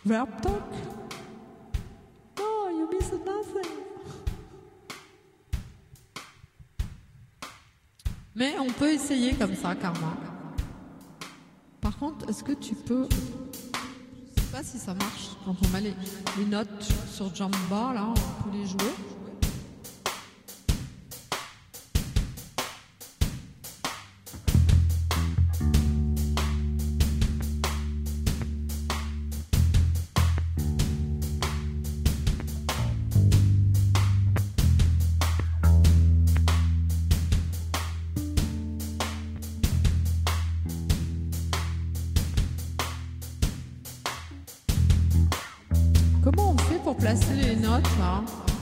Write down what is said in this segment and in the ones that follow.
Verb talk? No, you missed nothing. Mais on peut essayer comme ça, Karma. Par contre, est-ce que tu peux... Je sais pas si ça marche. Quand on met les notes sur Jamba, là, on peut les jouer. Comment on fait pour placer les notes là?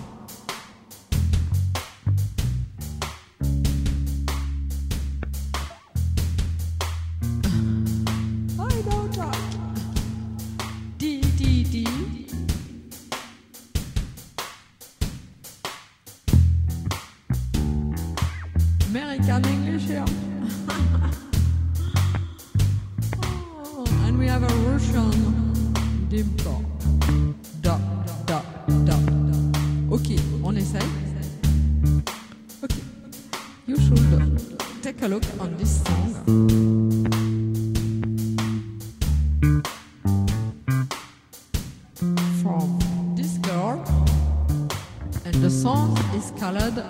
I don't know. D, D, D. American English here. Oh, and we have a Russian dimple. Da, da, da. Ok, on essaye. Ok. You should take a look on this song. From this girl. And the song is colored.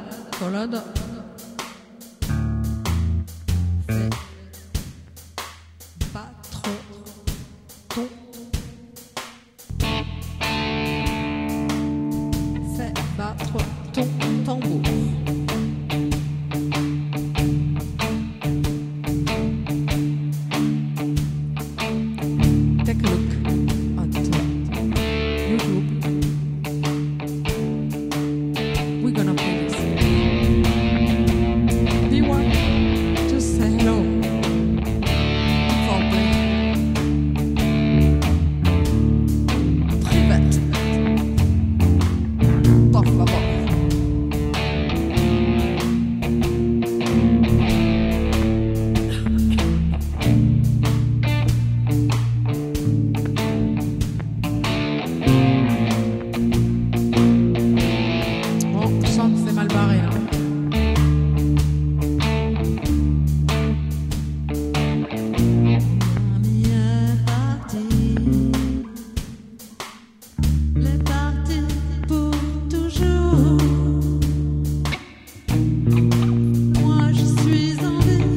Fais pas trop ton. Fais battre ton tambour. Take a look at YouTube. We're gonna play this. Do you want to say hello? For Privet. Por favor. Bon, je sens que c'est mal barré là. On y est parti. Les parties pour toujours. Moi je suis en vie.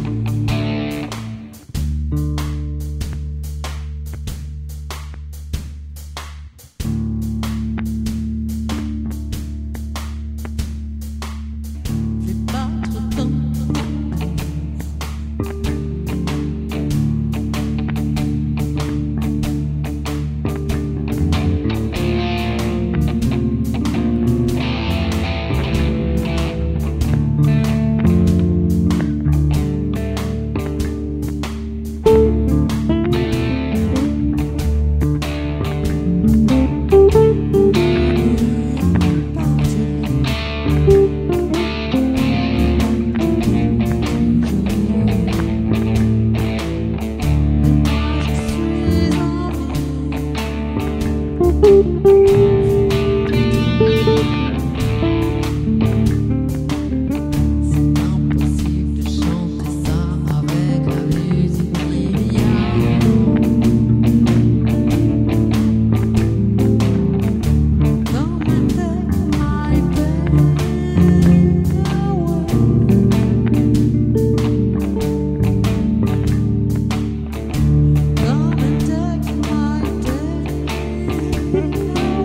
Fais battre ton C'est impossible de chanter ça avec la musique brillante. Come and take my pain away. Come and take my pain away.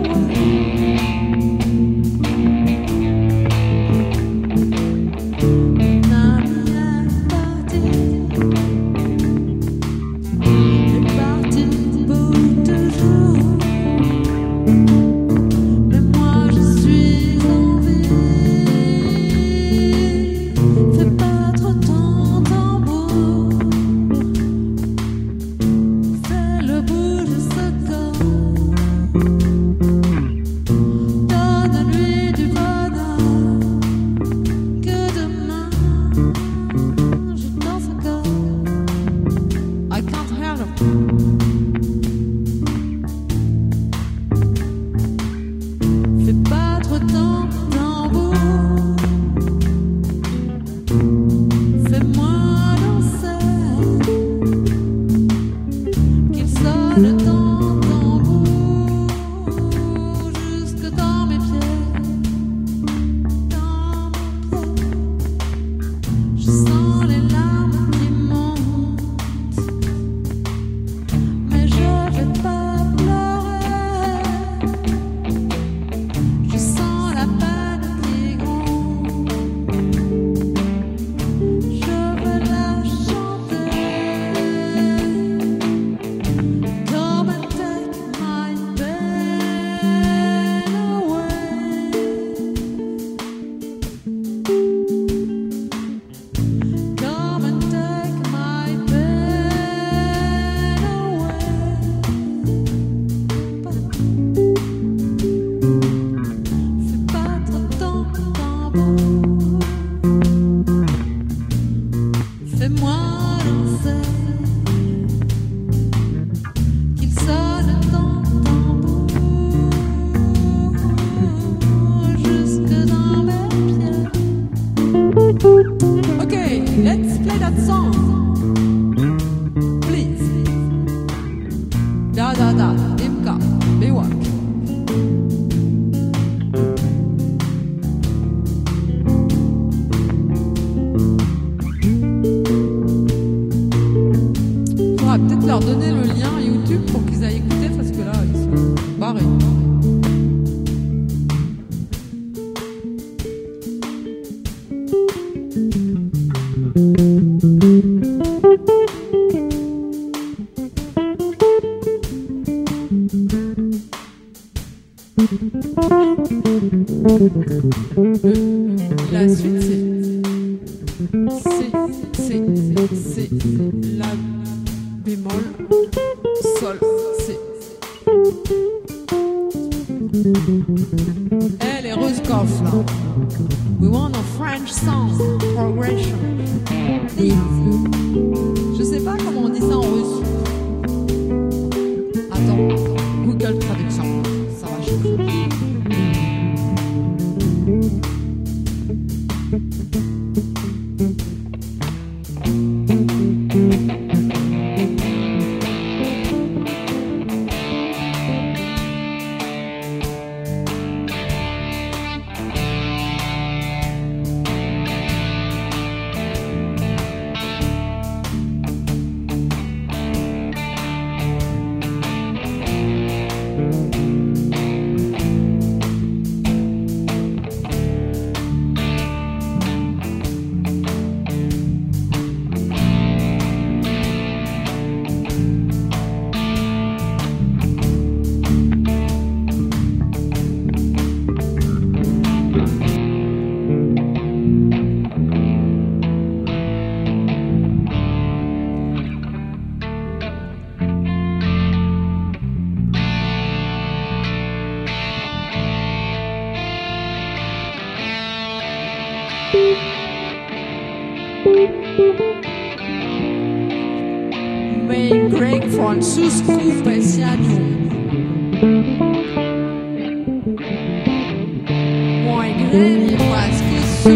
Da da da, Dimka, Bewak. Faudra peut-être leur donner le lien YouTube pour qu'ils aillent écouter parce que là ils sont barrés. La suite c'est La bémol, Sol, C. Eh les Ruskov là. We want a French song progression. Please. Je sais pas comment on dit ça en russe. Attends, Google Traduction. Ça va chauffer. Main Greg Francisco Pesiano. Moi Greg Francisco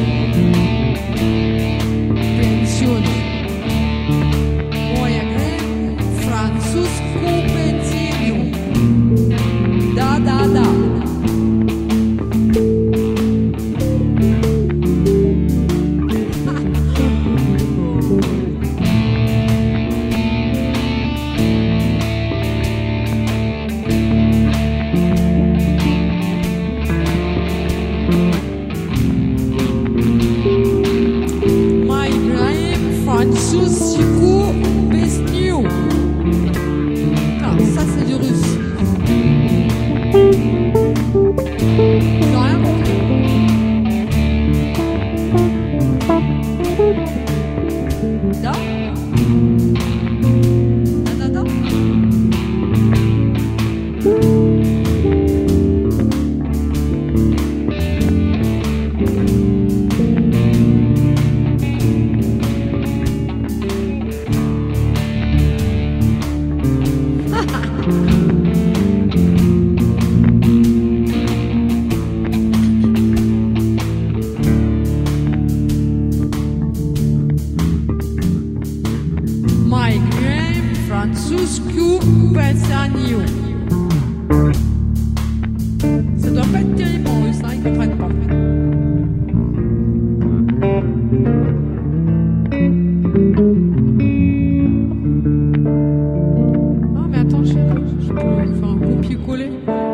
Pensione. Moi Greg Francisco Pensiano. Da da da. Francisco Pesniu. Ah, ça c'est du russe. J'ai rien compris. Da. Da da da. My name Francisco Pezanio. Ça doit pas être terrible en russe, hein, ils comprennent pas. Ah mais attends, je peux faire un copier-coller.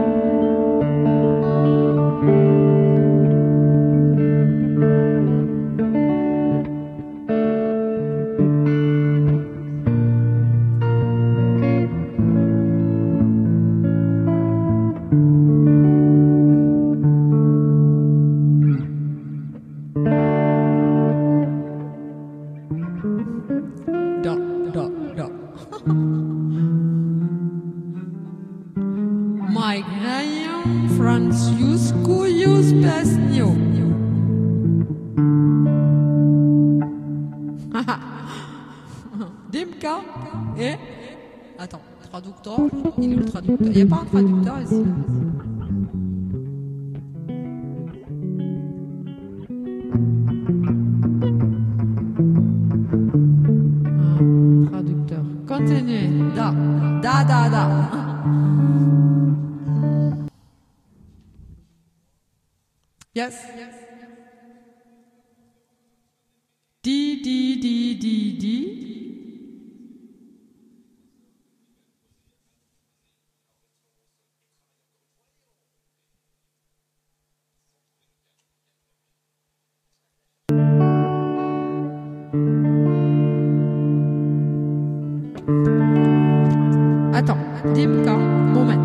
Da, da, da. My name Francisco Pesnio. Dimka et... Attends, traducteur. Il est le traducteur. Il n'y a pas un traducteur ici. Traducteur. Continuez. Da. Da, da, da. Yes. Di, di, di, di, di. Attends, Dimka, moment.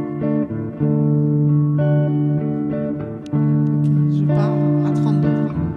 Je pars à 32.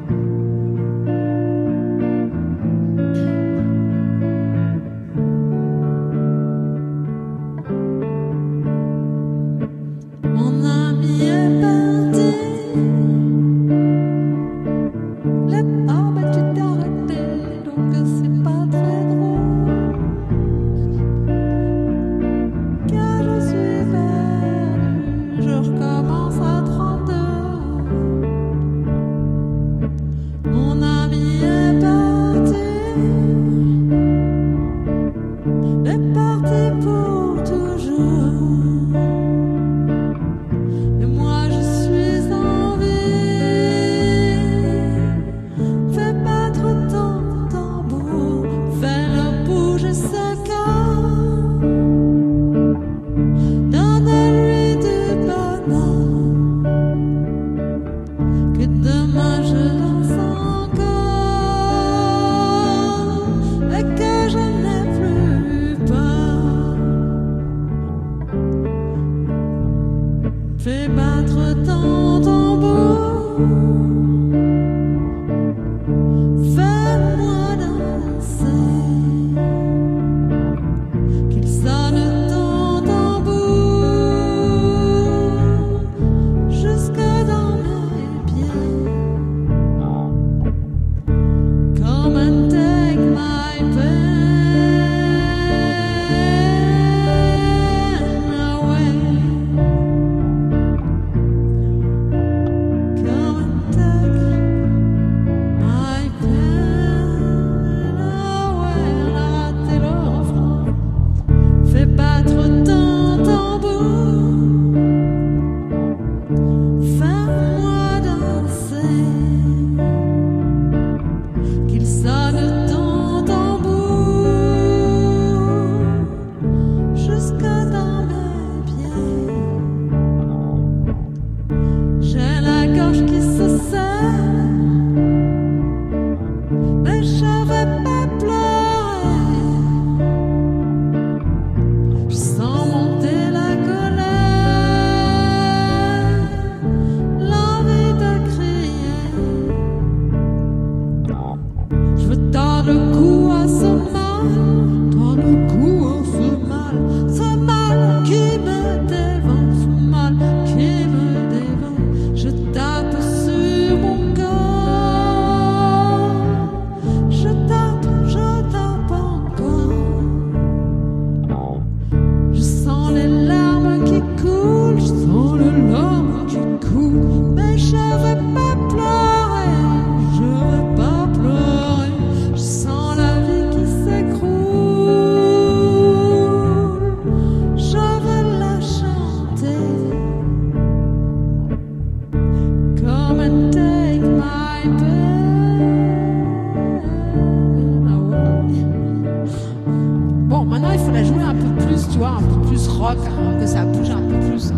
rock, hein, que ça bouge un peu plus.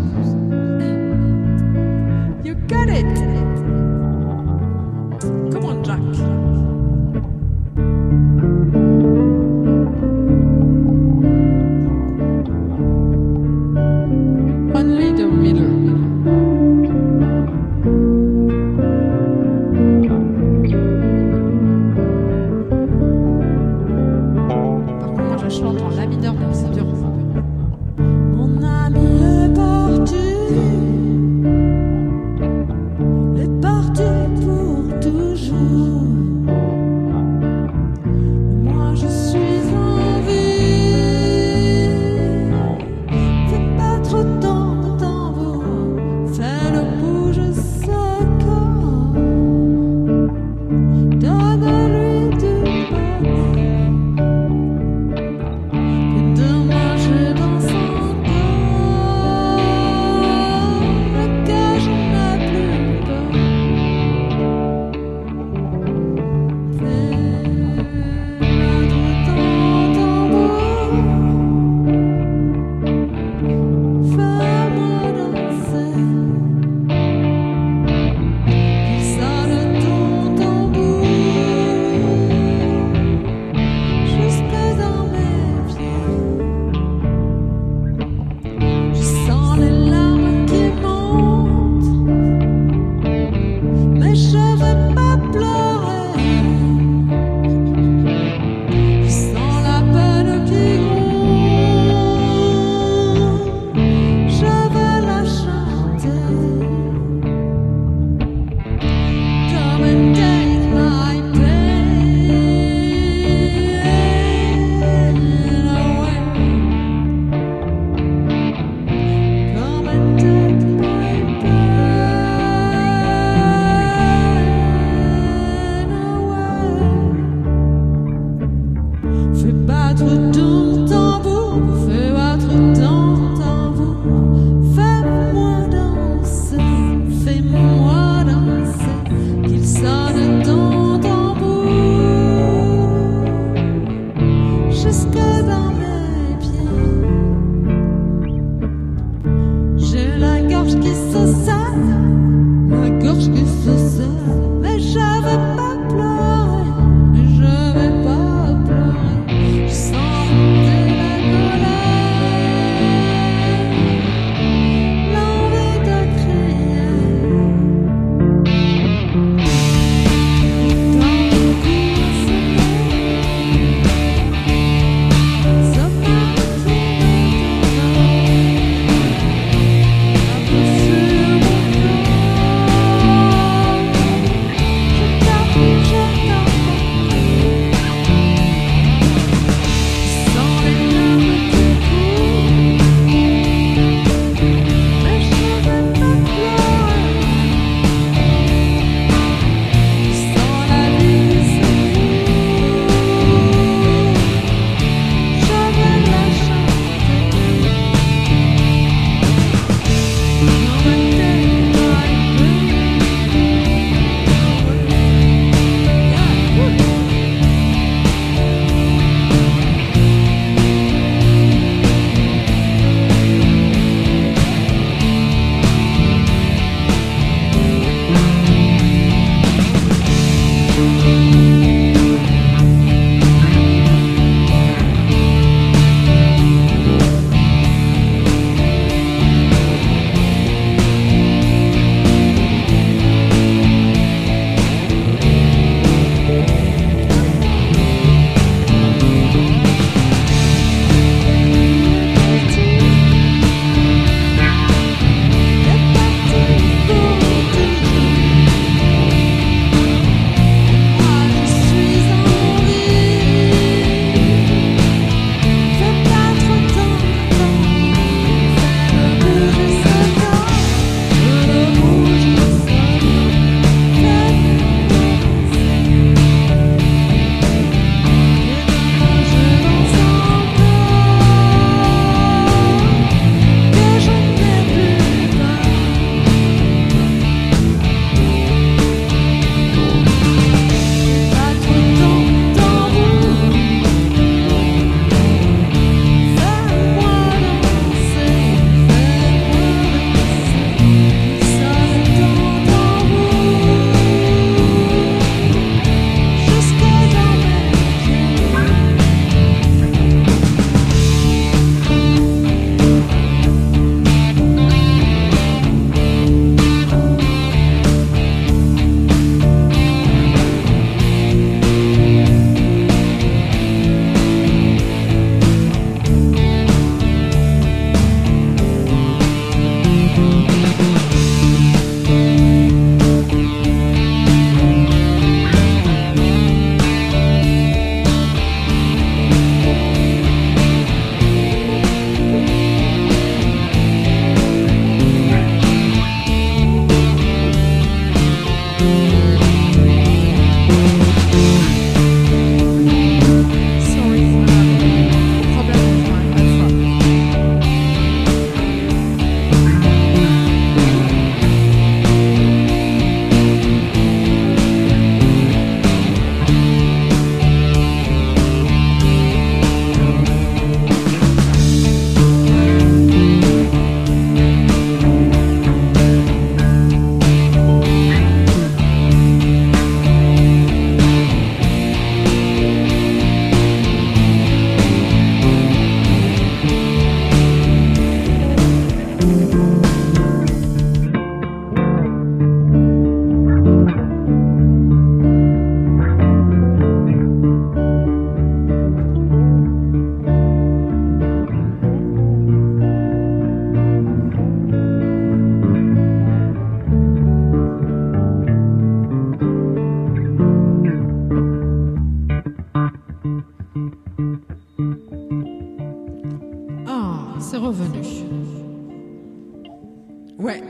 You got it. Come on, Jack. Only the middle. Par contre, moi je chante en la mineur, donc c'est dur. Mon ami est parti pour toujours.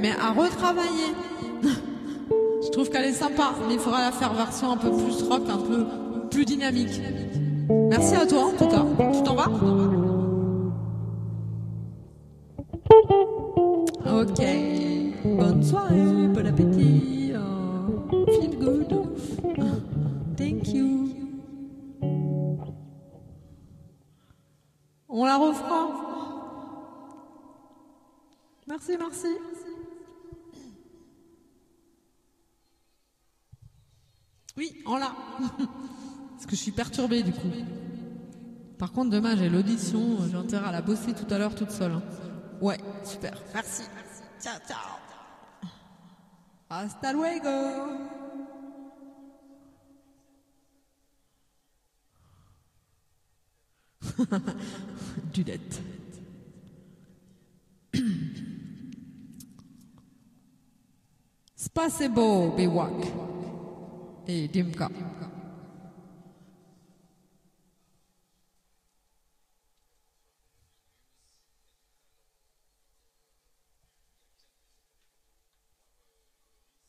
mais à retravailler. Je trouve qu'elle est sympa, mais il faudra la faire version un peu plus rock, un peu plus dynamique. Merci à toi en tout cas. Tu t'en vas? Ok. Bonne soirée, bon appétit. Feel good. Thank you. On la refera. Merci, merci. Oui, on l'a. Parce que je suis perturbée du coup. Par contre, demain j'ai l'audition. J'ai intérêt à la bosser tout à l'heure toute seule. Ouais, super. Merci. Ciao, ciao. Hasta luego. Dudette. Spacebo Biwak et Dimka.